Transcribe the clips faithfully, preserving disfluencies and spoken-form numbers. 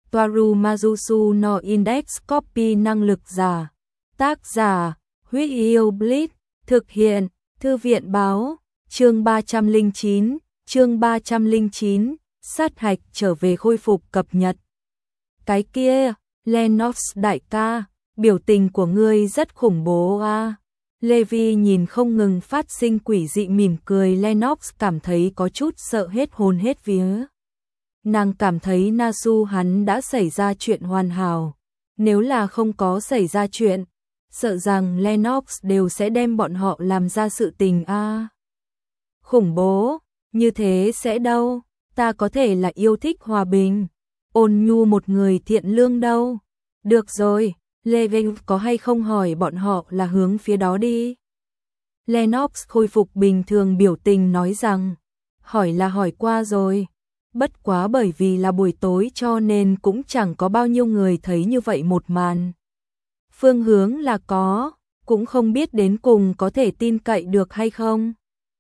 Toaru Majusu no Index Copy năng lực giả. Tác giả, Huyết Yêu Blitz, thực hiện, Thư viện báo, chương ba trăm lẻ chín, chương ba trăm lẻ chín, sát hạch trở về khôi phục cập nhật. Cái kia, Lennox đại ca, biểu tình của ngươi rất khủng bố à. Levi nhìn không ngừng phát sinh quỷ dị mỉm cười, Lennox cảm thấy có chút sợ hết hồn hết vía. Nàng cảm thấy Nasu hắn đã xảy ra chuyện hoàn hảo. Nếu là không có xảy ra chuyện, sợ rằng Lennox đều sẽ đem bọn họ làm ra sự tình a. À. Khủng bố, như thế sẽ đâu, ta có thể là yêu thích hòa bình, ôn nhu một người thiện lương đâu. Được rồi, Levi có hay không hỏi bọn họ là hướng phía đó đi. Lennox khôi phục bình thường biểu tình nói rằng, hỏi là hỏi qua rồi. Bất quá bởi vì là buổi tối cho nên cũng chẳng có bao nhiêu người thấy như vậy một màn. Phương hướng là có, cũng không biết đến cùng có thể tin cậy được hay không.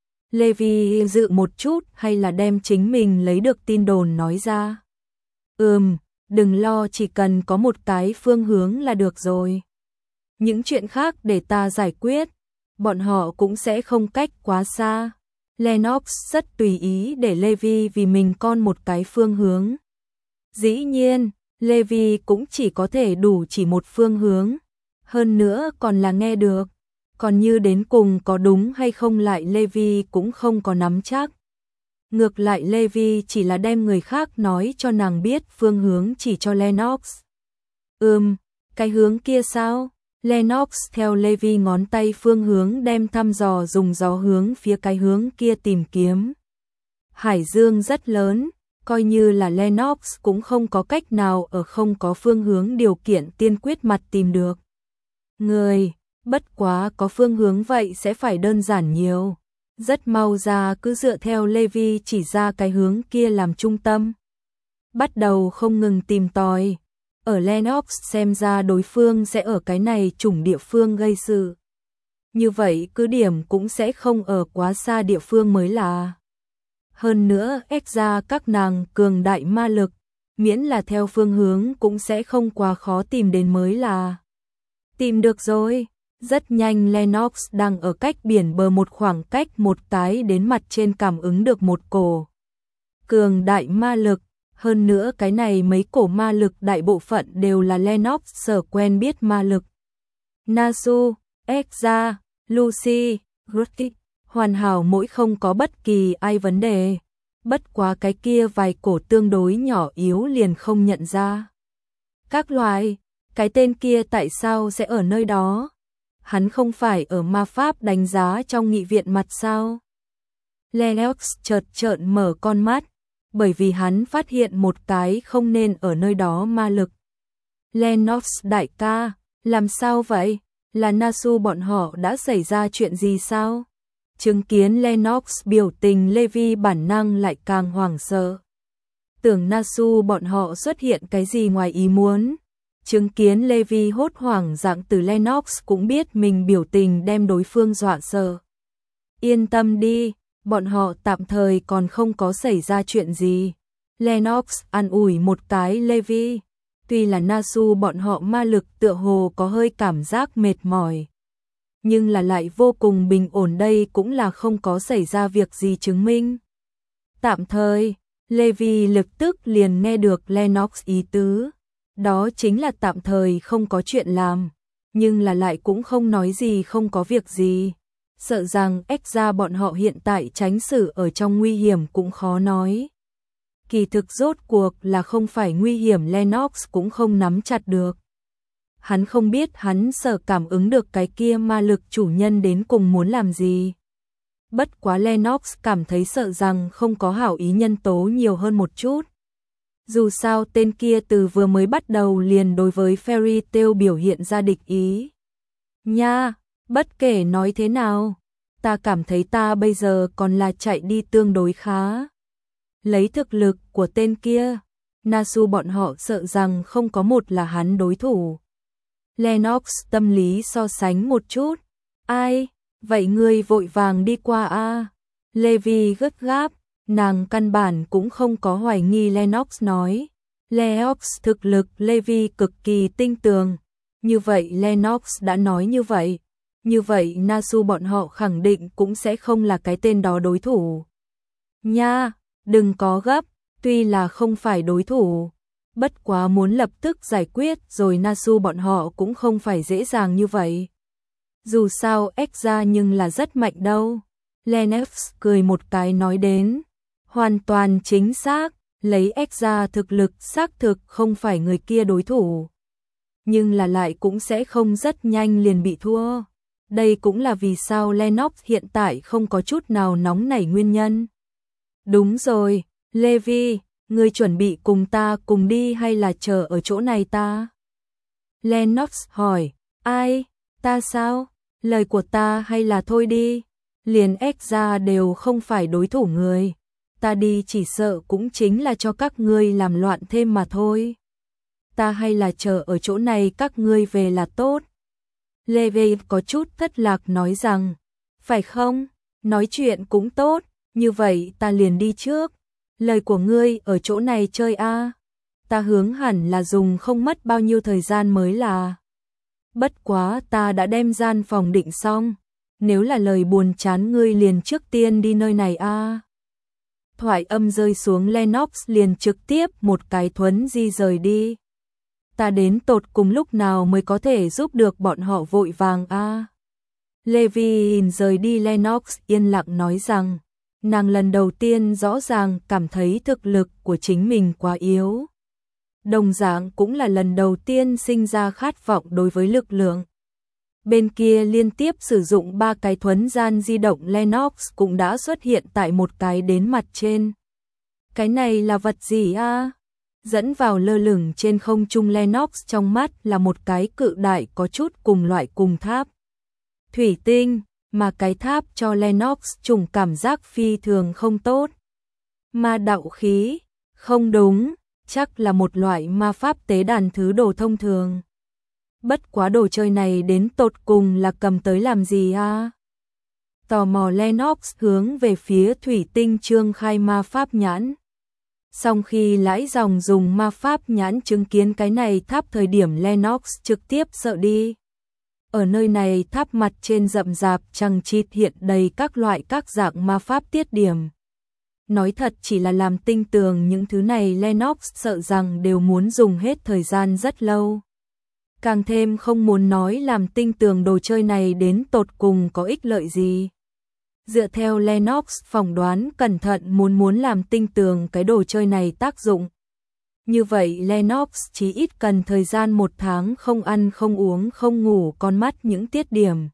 Levi dự một chút hay là đem chính mình lấy được tin đồn nói ra. Ừm, đừng lo, chỉ cần có một cái phương hướng là được rồi. Những chuyện khác để ta giải quyết, bọn họ cũng sẽ không cách quá xa. Lennox rất tùy ý để Levi vì mình con một cái phương hướng. Dĩ nhiên, Levi cũng chỉ có thể đủ chỉ một phương hướng. Hơn nữa còn là nghe được. Còn như đến cùng có đúng hay không lại Levi cũng không có nắm chắc. Ngược lại Levi chỉ là đem người khác nói cho nàng biết phương hướng chỉ cho Lennox. Ừm, cái hướng kia sao? Lennox theo Levi ngón tay phương hướng đem thăm dò dùng gió hướng phía cái hướng kia tìm kiếm. Hải dương rất lớn, coi như là Lennox cũng không có cách nào ở không có phương hướng điều kiện tiên quyết mặt tìm được. Người, bất quá có phương hướng vậy sẽ phải đơn giản nhiều. Rất mau ra cứ dựa theo Levi chỉ ra cái hướng kia làm trung tâm. Bắt đầu không ngừng tìm tòi. Ở Lennox xem ra đối phương sẽ ở cái này chủng địa phương gây sự. Như vậy cứ điểm cũng sẽ không ở quá xa địa phương mới là. Hơn nữa ép ra các nàng cường đại ma lực, miễn là theo phương hướng cũng sẽ không quá khó tìm đến mới là. Tìm được rồi, rất nhanh Lennox đang ở cách biển bờ một khoảng cách một cái đến mặt trên cảm ứng được một cổ cường đại ma lực. Hơn nữa cái này mấy cổ ma lực đại bộ phận đều là Lennox sở quen biết ma lực. Nasu, Ekza, Lucy, Ruti, hoàn hảo mỗi không có bất kỳ ai vấn đề. Bất quá cái kia vài cổ tương đối nhỏ yếu liền không nhận ra. Các loài, cái tên kia tại sao sẽ ở nơi đó? Hắn không phải ở ma pháp đánh giá trong nghị viện mặt sao? Lennox chợt trợn mở con mắt. Bởi vì hắn phát hiện một cái không nên ở nơi đó ma lực. Lennox đại ca, làm sao vậy? Là Nasu bọn họ đã xảy ra chuyện gì sao? Chứng kiến Lennox biểu tình Levi bản năng lại càng hoảng sợ. Tưởng Nasu bọn họ xuất hiện cái gì ngoài ý muốn. Chứng kiến Levi hốt hoảng dạng từ Lennox cũng biết mình biểu tình đem đối phương dọa sợ. Yên tâm đi. Bọn họ tạm thời còn không có xảy ra chuyện gì. Lennox an ủi một cái Levi. Tuy là Nasu bọn họ ma lực tựa hồ có hơi cảm giác mệt mỏi. Nhưng là lại vô cùng bình ổn, đây cũng là không có xảy ra việc gì chứng minh. Tạm thời, Levi lập tức liền nghe được Lennox ý tứ. Đó chính là tạm thời không có chuyện làm. Nhưng là lại cũng không nói gì không có việc gì. Sợ rằng ếch ra bọn họ hiện tại tránh xử ở trong nguy hiểm cũng khó nói. Kỳ thực rốt cuộc là không phải nguy hiểm Lennox cũng không nắm chặt được. Hắn không biết hắn sợ cảm ứng được cái kia ma lực chủ nhân đến cùng muốn làm gì. Bất quá Lennox cảm thấy sợ rằng không có hảo ý nhân tố nhiều hơn một chút. Dù sao tên kia từ vừa mới bắt đầu liền đối với Fairy Tail biểu hiện ra địch ý. Nha! Bất kể nói thế nào, ta cảm thấy ta bây giờ còn là chạy đi tương đối khá. Lấy thực lực của tên kia, Nasu bọn họ sợ rằng không có một là hắn đối thủ. Lennox tâm lý so sánh một chút. Ai? Vậy ngươi vội vàng đi qua a? Levi gấp gáp, nàng căn bản cũng không có hoài nghi Lennox nói. Lennox thực lực Levi cực kỳ tinh tường. Như vậy Lennox đã nói như vậy. Như vậy Nasu bọn họ khẳng định cũng sẽ không là cái tên đó đối thủ. Nha, đừng có gấp, tuy là không phải đối thủ. Bất quá muốn lập tức giải quyết rồi Nasu bọn họ cũng không phải dễ dàng như vậy. Dù sao Exra nhưng là rất mạnh đâu. Lennox cười một cái nói đến. Hoàn toàn chính xác, lấy Exra thực lực xác thực không phải người kia đối thủ. Nhưng là lại cũng sẽ không rất nhanh liền bị thua. Đây cũng là vì sao Lennox hiện tại không có chút nào nóng nảy nguyên nhân. Đúng rồi, Levi, ngươi chuẩn bị cùng ta cùng đi hay là chờ ở chỗ này ta? Lennox hỏi, ai, ta sao? Lời của ta hay là thôi đi, liền Exra đều không phải đối thủ người. Ta đi chỉ sợ cũng chính là cho các ngươi làm loạn thêm mà thôi. Ta hay là chờ ở chỗ này các ngươi về là tốt. Levi có chút thất lạc nói rằng, phải không, nói chuyện cũng tốt, như vậy ta liền đi trước. Lời của ngươi ở chỗ này chơi a, ta hướng hẳn là dùng không mất bao nhiêu thời gian mới là. Bất quá ta đã đem gian phòng định xong, nếu là lời buồn chán ngươi liền trước tiên đi nơi này a. Thoại âm rơi xuống Lennox liền trực tiếp một cái thuấn di rời đi. Ta đến tột cùng lúc nào mới có thể giúp được bọn họ vội vàng a. Levi rời đi Lennox yên lặng nói rằng, nàng lần đầu tiên rõ ràng cảm thấy thực lực của chính mình quá yếu. Đồng dạng cũng là lần đầu tiên sinh ra khát vọng đối với lực lượng. Bên kia liên tiếp sử dụng ba cái thuấn gian di động Lennox cũng đã xuất hiện tại một cái đến mặt trên. Cái này là vật gì a? Dẫn vào lơ lửng trên không trung Lennox trong mắt là một cái cự đại có chút cùng loại cùng tháp. Thủy tinh, mà cái tháp cho Lennox trùng cảm giác phi thường không tốt. Ma đạo khí, không đúng, chắc là một loại ma pháp tế đàn thứ đồ thông thường. Bất quá đồ chơi này đến tột cùng là cầm tới làm gì a? Tò mò Lennox hướng về phía thủy tinh trương khai ma pháp nhãn. Sau khi lãi dòng dùng ma pháp nhãn chứng kiến cái này tháp thời điểm Lennox trực tiếp sợ đi. Ở nơi này tháp mặt trên rậm rạp chằng chịt hiện đầy các loại các dạng ma pháp tiết điểm. Nói thật chỉ là làm tinh tường những thứ này Lennox sợ rằng đều muốn dùng hết thời gian rất lâu. Càng thêm không muốn nói làm tinh tường đồ chơi này đến tột cùng có ích lợi gì. Dựa theo Lennox phỏng đoán cẩn thận muốn muốn làm tinh tường cái đồ chơi này tác dụng. Như vậy Lennox chỉ ít cần thời gian một tháng không ăn không uống không ngủ con mắt những tiết điểm.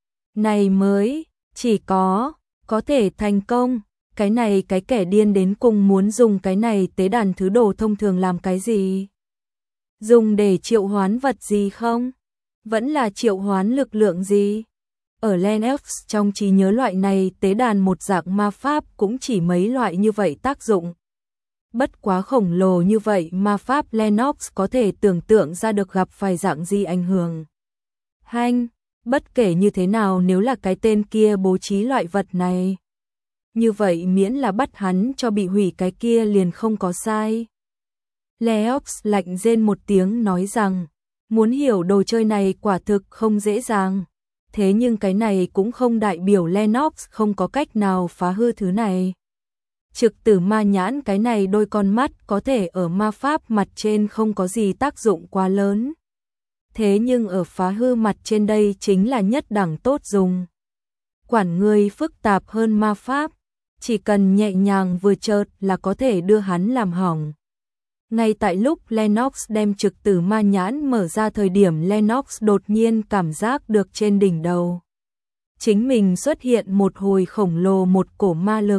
Này mới, chỉ có, có thể thành công, cái này cái kẻ điên đến cùng muốn dùng cái này tế đàn thứ đồ thông thường làm cái gì? Dùng để triệu hoán vật gì không? Vẫn là triệu hoán lực lượng gì? Ở Lennox trong trí nhớ loại này tế đàn một dạng ma pháp cũng chỉ mấy loại như vậy tác dụng. Bất quá khổng lồ như vậy ma pháp Lennox có thể tưởng tượng ra được gặp phải dạng gì ảnh hưởng. Hanh, bất kể như thế nào nếu là cái tên kia bố trí loại vật này. Như vậy miễn là bắt hắn cho bị hủy cái kia liền không có sai. Lennox lạnh rên một tiếng nói rằng, muốn hiểu đồ chơi này quả thực không dễ dàng. Thế nhưng cái này cũng không đại biểu Lennox không có cách nào phá hư thứ này. Trực tử ma nhãn cái này đôi con mắt có thể ở ma pháp mặt trên không có gì tác dụng quá lớn. Thế nhưng ở phá hư mặt trên đây chính là nhất đẳng tốt dùng. Quản người phức tạp hơn ma pháp, chỉ cần nhẹ nhàng vừa chợt là có thể đưa hắn làm hỏng. Ngay tại lúc Lennox đem trực tử ma nhãn mở ra thời điểm Lennox đột nhiên cảm giác được trên đỉnh đầu. Chính mình xuất hiện một hồi khổng lồ một cổ ma lực.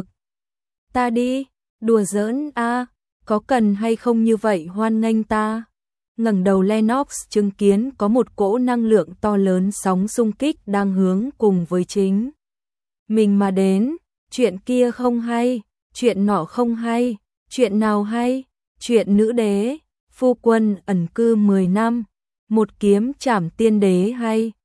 Ta đi, đùa giỡn a, có cần hay không như vậy hoan nghênh ta? Ngẩng đầu Lennox chứng kiến có một cỗ năng lượng to lớn sóng xung kích đang hướng cùng với chính mình mà đến, chuyện kia không hay, chuyện nọ không hay, chuyện nào hay? Chuyện nữ đế, phu quân ẩn cư mười năm, một kiếm trảm tiên đế hay,